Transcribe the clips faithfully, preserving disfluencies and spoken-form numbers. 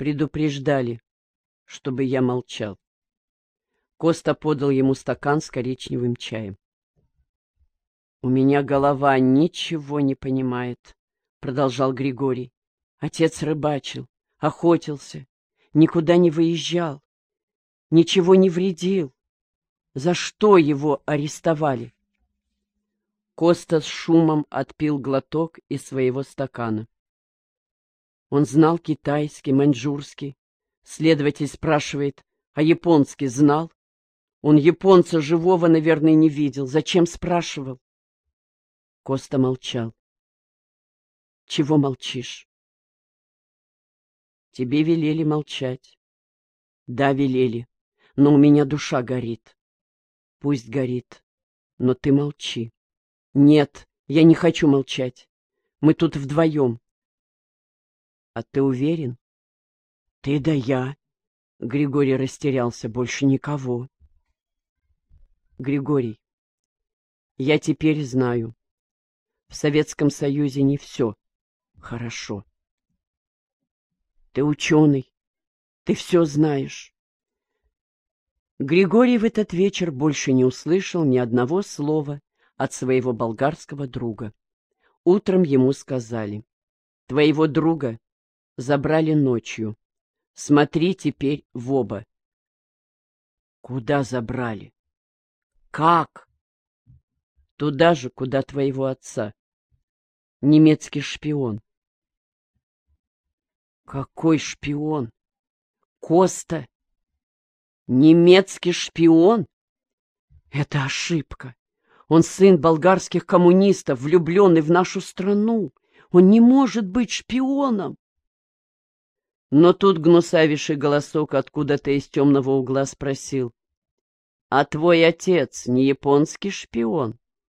Предупреждали, чтобы я молчал. Коста подал ему стакан с коричневым чаем. «У меня голова ничего не понимает», — продолжал Григорий. «Отец рыбачил, охотился, никуда не выезжал, ничего не вредил. За что его арестовали?» Коста с шумом отпил глоток из своего стакана. Он знал китайский, маньчжурский. Следователь спрашивает, а японский знал? Он японца живого, наверное, не видел. Зачем спрашивал? Коста молчал. Чего молчишь? Тебе велели молчать. Да, велели, но у меня душа горит. Пусть горит, но ты молчи. Нет, я не хочу молчать. Мы тут вдвоем. А ты уверен? Ты да я. Григорий растерялся. Больше никого. Григорий, я теперь знаю. В Советском Союзе не все хорошо. Ты ученый. Ты все знаешь. Григорий в этот вечер больше не услышал ни одного слова от своего болгарского друга. Утром ему сказали: твоего друга забрали ночью. Смотри теперь в оба. Куда забрали? Как? Туда же, куда твоего отца. Немецкий шпион. Какой шпион? Коста? Немецкий шпион? Это ошибка. Он сын болгарских коммунистов, влюбленный в нашу страну. Он не может быть шпионом. Но тут гнусавейший голосок откуда-то из темного угла спросил: а твой отец не японский шпион?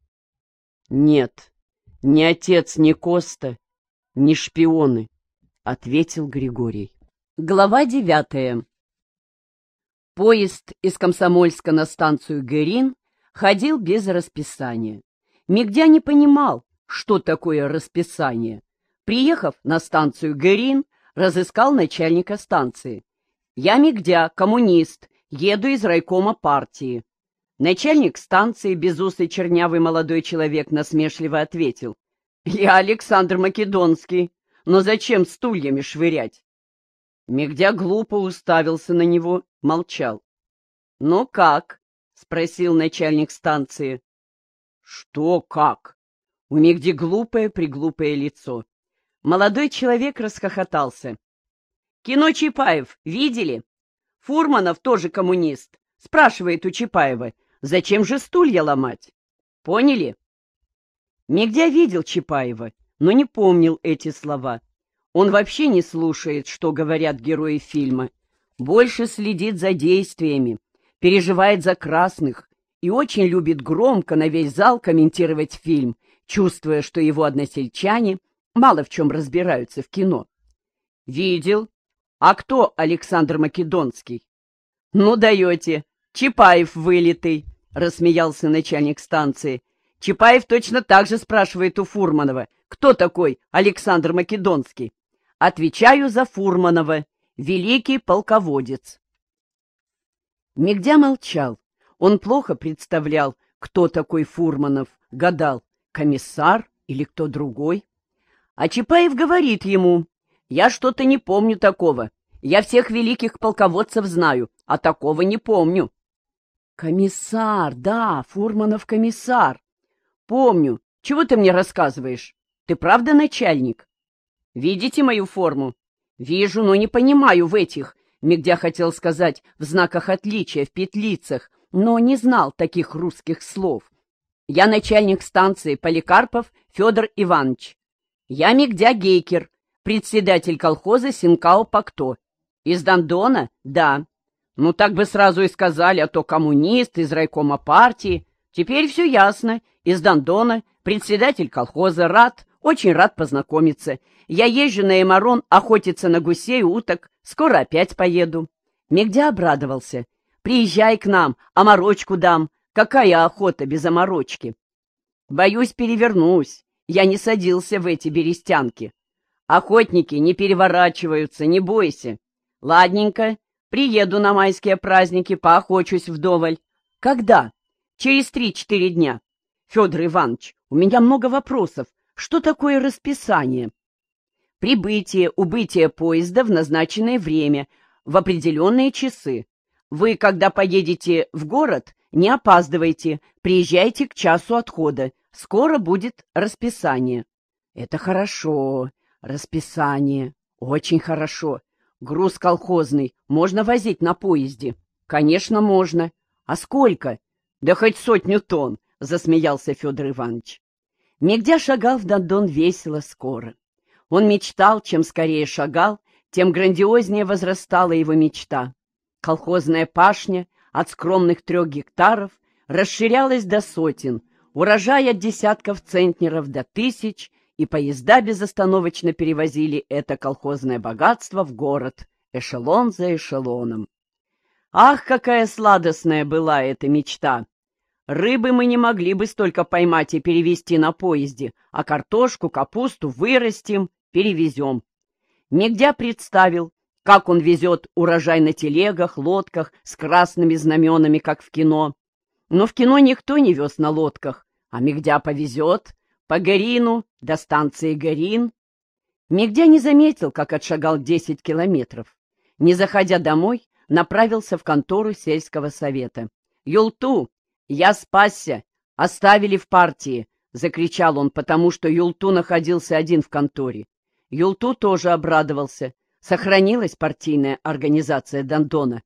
Нет, ни отец, ни Коста, ни шпионы, — ответил Григорий. Глава девятая. Поезд из Комсомольска на станцию Герин ходил без расписания. Мигдя не понимал, что такое расписание. Приехав на станцию Герин, разыскал начальника станции. «Я Мигдя, коммунист, еду из райкома партии». Начальник станции, безусый чернявый молодой человек, насмешливо ответил: «Я Александр Македонский, но зачем стульями швырять?» Мигдя глупо уставился на него, молчал. «Ну как?» — спросил начальник станции. «Что как?» У Мигди глупое-приглупое лицо. Молодой человек расхохотался. «Кино Чапаев видели? Фурманов тоже коммунист. Спрашивает у Чапаева, зачем же стулья ломать? Поняли?» Мигдя видел Чапаева, но не помнил эти слова. Он вообще не слушает, что говорят герои фильма. Больше следит за действиями, переживает за красных и очень любит громко на весь зал комментировать фильм, чувствуя, что его односельчане мало в чем разбираются в кино. «Видел? А кто Александр Македонский?» «Ну даете, Чапаев вылитый», — рассмеялся начальник станции. «Чапаев точно так же спрашивает у Фурманова, кто такой Александр Македонский. Отвечаю за Фурманова, великий полководец». Мигдя молчал. Он плохо представлял, кто такой Фурманов, гадал, комиссар или кто другой. А Чапаев говорит ему: «Я что-то не помню такого. Я всех великих полководцев знаю, а такого не помню». «Комиссар, да, Фурманов комиссар. Помню. Чего ты мне рассказываешь? Ты правда начальник?» «Видите мою форму?» «Вижу, но не понимаю в этих», — Мигдя хотел сказать, в знаках отличия, в петлицах, но не знал таких русских слов. «Я начальник станции Поликарпов Федор Иванович. Я Мигдя Гейкер, председатель колхоза Синкао-Пакто. Из Дондона? Да. Ну так бы сразу и сказали, а то коммунист из райкома партии. Теперь все ясно. Из Дондона, председатель колхоза, рад, очень рад познакомиться. Я езжу на Эмарон охотиться на гусей, уток, скоро опять поеду». Мигдя обрадовался. «Приезжай к нам, оморочку дам. Какая охота без оморочки?» «Боюсь, перевернусь. Я не садился в эти берестянки». «Охотники не переворачиваются, не бойся. Ладненько, приеду на майские праздники, поохочусь вдоволь. Когда? Через три-четыре дня. Федор Иванович, у меня много вопросов. Что такое расписание? Прибытие, убытие поезда в назначенное время, в определенные часы. Вы, когда поедете в город, не опаздывайте, приезжайте к часу отхода. Скоро будет расписание. Это хорошо. Расписание. Очень хорошо. Груз колхозный можно возить на поезде? Конечно, можно. А сколько? Да хоть сотню тонн, засмеялся Федор Иванович. Мигдя шагал в Дон весело, скоро. Он мечтал, чем скорее шагал, тем грандиознее возрастала его мечта. Колхозная пашня от скромных трех гектаров расширялась до сотен, урожай от десятков центнеров до тысяч, и поезда безостановочно перевозили это колхозное богатство в город, эшелон за эшелоном. Ах, какая сладостная была эта мечта! Рыбы мы не могли бы столько поймать и перевезти на поезде, а картошку, капусту вырастим, перевезем. Мигдя представил, как он везет урожай на телегах, лодках с красными знаменами, как в кино. Но в кино никто не вез на лодках, а Мигдя повезет по Горину до станции Горин. Мигдя не заметил, как отшагал десять километров. Не заходя домой, направился в контору сельского совета. «Юлту, я спасся! Оставили в партии!» — закричал он, потому что Юлту находился один в конторе. Юлту тоже обрадовался. Сохранилась партийная организация Дондона.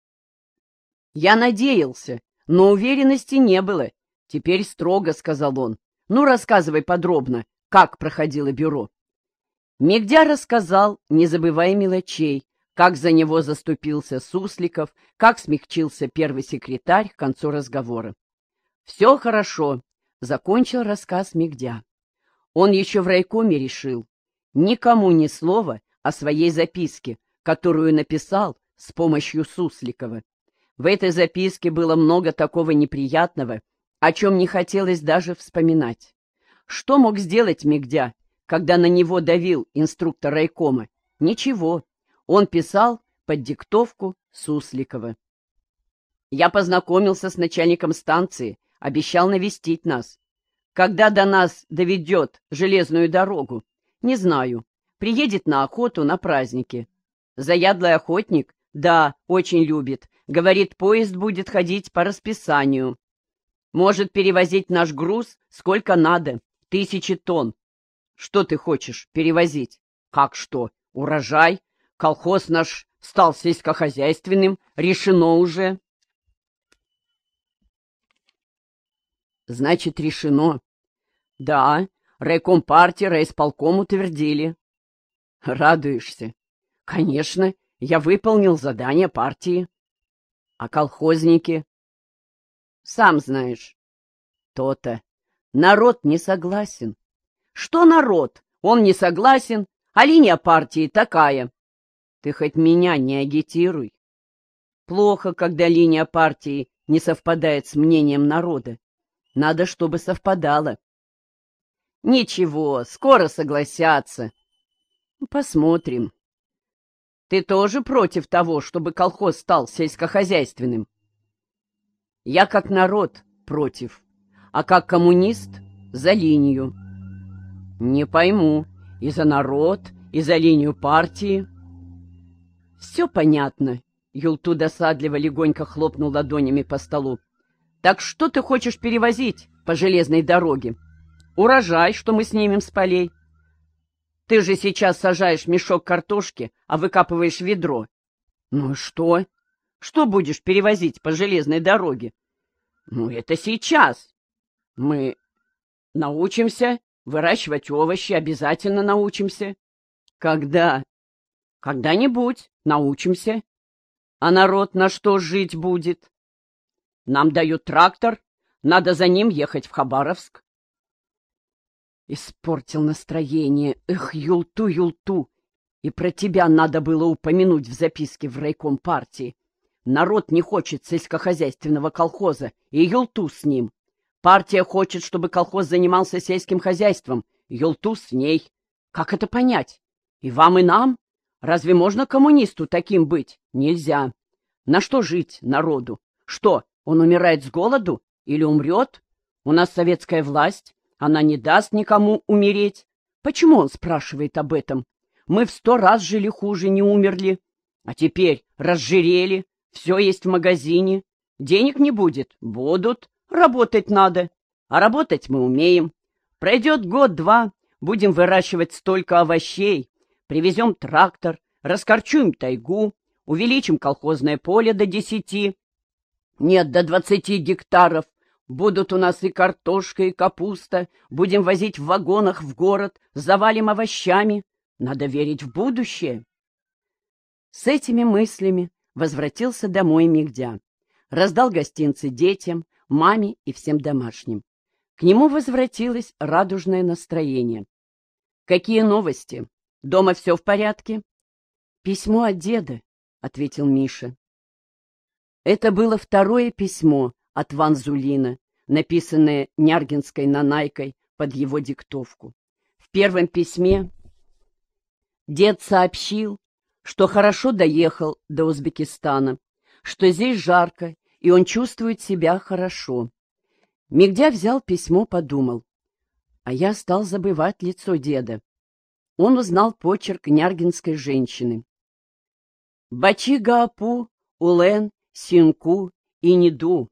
«Я надеялся, но уверенности не было. Теперь строго», — сказал он. «Ну, рассказывай подробно, как проходило бюро». Мигдя рассказал, не забывая мелочей, как за него заступился Сусликов, как смягчился первый секретарь к концу разговора. «Все хорошо», — закончил рассказ Мигдя. Он еще в райкоме решил никому ни слова о своей записке, которую написал с помощью Сусликова. В этой записке было много такого неприятного, о чем не хотелось даже вспоминать. Что мог сделать Мигдя, когда на него давил инструктор райкома? Ничего. Он писал под диктовку Сусликова. «Я познакомился с начальником станции, обещал навестить нас. Когда до нас доведет железную дорогу? Не знаю. Приедет на охоту на праздники. Заядлый охотник? Да, очень любит. Говорит, поезд будет ходить по расписанию. Может перевозить наш груз сколько надо, тысячи тонн. Что ты хочешь перевозить? Как что? Урожай? Колхоз наш стал сельскохозяйственным, решено уже». «Значит, решено?» «Да, райком партии, райисполком утвердили». «Радуешься?» «Конечно, я выполнил задание партии». «А колхозники?» «Сам знаешь». «То-то. Народ не согласен». «Что народ? Он не согласен, а линия партии такая». «Ты хоть меня не агитируй». «Плохо, когда линия партии не совпадает с мнением народа. Надо, чтобы совпадало». «Ничего, скоро согласятся». «Посмотрим». «Ты тоже против того, чтобы колхоз стал сельскохозяйственным?» «Я как народ против, а как коммунист за линию». «Не пойму, и за народ, и за линию партии». «Все понятно», — Юлту досадливо легонько хлопнул ладонями по столу. «Так что ты хочешь перевозить по железной дороге? Урожай, что мы снимем с полей. Ты же сейчас сажаешь мешок картошки, а выкапываешь ведро. Ну и что? Что будешь перевозить по железной дороге? Ну, это сейчас. Мы научимся выращивать овощи, обязательно научимся. Когда? Когда-нибудь научимся. А народ на что жить будет? Нам дают трактор, надо за ним ехать в Хабаровск». Испортил настроение. Эх, Юлту, Юлту. И про тебя надо было упомянуть в записке в райком партии. Народ не хочет сельскохозяйственного колхоза, и Юлту с ним. Партия хочет, чтобы колхоз занимался сельским хозяйством, Юлту с ней. Как это понять? И вам, и нам? Разве можно коммунисту таким быть? Нельзя. На что жить народу? Что, он умирает с голоду или умрет? У нас советская власть, она не даст никому умереть. Почему он спрашивает об этом? Мы в сто раз жили хуже, не умерли. А теперь разжирели, все есть в магазине. Денег не будет? Будут. Работать надо. А работать мы умеем. Пройдет год-два, будем выращивать столько овощей. Привезем трактор, раскорчуем тайгу, увеличим колхозное поле до десяти. Нет, до двадцати гектаров. Будут у нас и картошка, и капуста. Будем возить в вагонах в город, завалим овощами. Надо верить в будущее. С этими мыслями возвратился домой Мигдя. Раздал гостинцы детям, маме и всем домашним. К нему возвратилось радужное настроение. «Какие новости? Дома все в порядке?» «Письмо от деда», — ответил Миша. Это было второе письмо от Ван Зулина, написанное Няргинской нанайкой под его диктовку. В первом письме дед сообщил, что хорошо доехал до Узбекистана, что здесь жарко, и он чувствует себя хорошо. Мигдя взял письмо, подумал. А я стал забывать лицо деда. Он узнал почерк няргинской женщины. Бачи Гаапу, Улен, Синку и Ниду.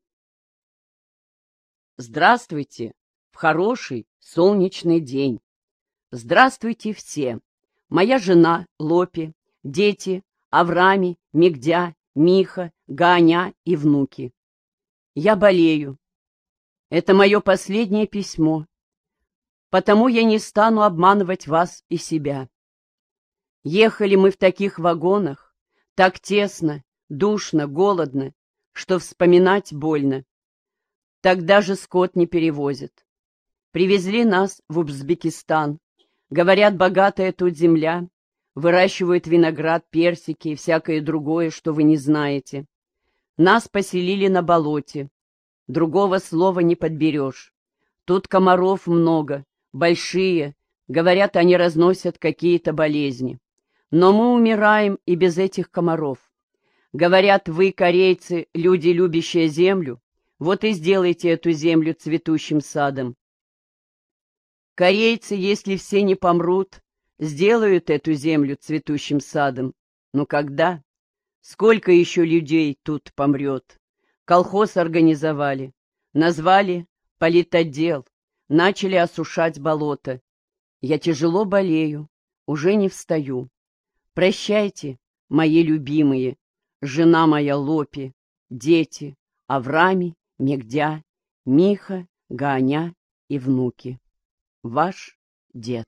Здравствуйте в хороший солнечный день. Здравствуйте все. Моя жена Лопи, дети Аврами, Мигдя, Миха, Ганя и внуки. Я болею. Это мое последнее письмо. Потому я не стану обманывать вас и себя. Ехали мы в таких вагонах, так тесно, душно, голодно, что вспоминать больно. Так даже скот не перевозят. Привезли нас в Узбекистан. Говорят, богатая тут земля. Выращивают виноград, персики и всякое другое, что вы не знаете. Нас поселили на болоте. Другого слова не подберешь. Тут комаров много, большие. Говорят, они разносят какие-то болезни. Но мы умираем и без этих комаров. Говорят, вы, корейцы, люди, любящие землю, вот и сделайте эту землю цветущим садом. Корейцы, если все не помрут, сделают эту землю цветущим садом. Но когда? Сколько еще людей тут помрет? Колхоз организовали, назвали политотдел, начали осушать болото. Я тяжело болею, уже не встаю. Прощайте, мои любимые, жена моя Лопи, дети Аврами, Мигдя, Миха, Ганя и внуки. Ваш дед.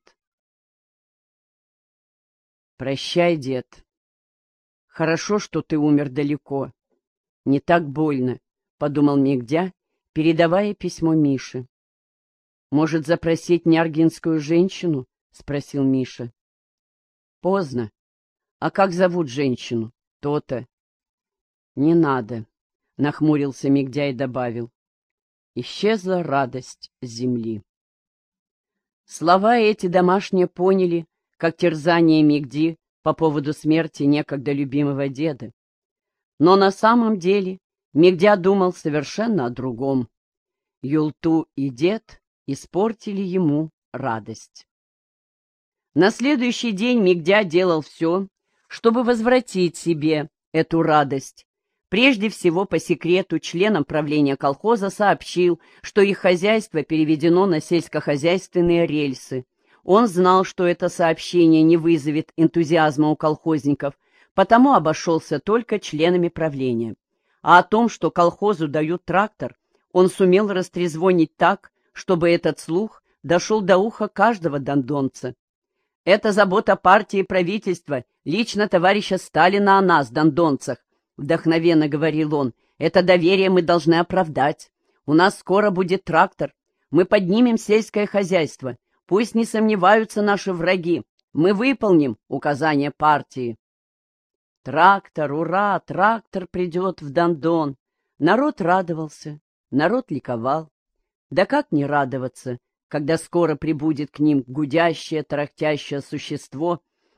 Прощай, дед. Хорошо, что ты умер далеко. Не так больно, — подумал Мигдя, передавая письмо Мише. Может, запросить няргинскую женщину? — спросил Миша. Поздно. А как зовут женщину? То-то. Не надо, — нахмурился Мигдя и добавил. Исчезла радость земли. Слова эти домашние поняли, как терзание Мигди по поводу смерти некогда любимого деда. Но на самом деле Мигдя думал совершенно о другом. Юлту и дед испортили ему радость. На следующий день Мигдя делал все, чтобы возвратить себе эту радость. Прежде всего, по секрету, членам правления колхоза сообщил, что их хозяйство переведено на сельскохозяйственные рельсы. Он знал, что это сообщение не вызовет энтузиазма у колхозников, потому обошелся только членами правления. А о том, что колхозу дают трактор, он сумел растрезвонить так, чтобы этот слух дошел до уха каждого дондонца. «Это забота партии и правительства, лично товарища Сталина о нас, дондонцах», — вдохновенно говорил он. «Это доверие мы должны оправдать. У нас скоро будет трактор. Мы поднимем сельское хозяйство. Пусть не сомневаются наши враги. Мы выполним указания партии». Трактор, ура, трактор придет в Дондон. Народ радовался, народ ликовал. Да как не радоваться, когда скоро прибудет к ним гудящее, тарахтящее существо,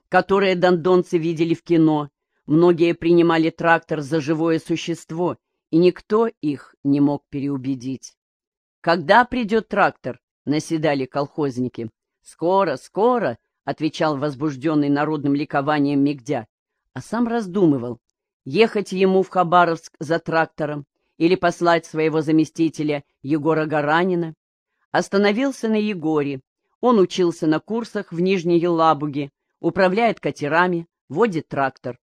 которые дондонцы видели в кино. Многие принимали трактор за живое существо, и никто их не мог переубедить. «Когда придет трактор?» — наседали колхозники. «Скоро, скоро!» — отвечал возбужденный народным ликованием Мигдя, а сам раздумывал, ехать ему в Хабаровск за трактором или послать своего заместителя Егора Гаранина. Остановился на Егоре. Он учился на курсах в Нижней Елабуге, управляет катерами, водит трактор.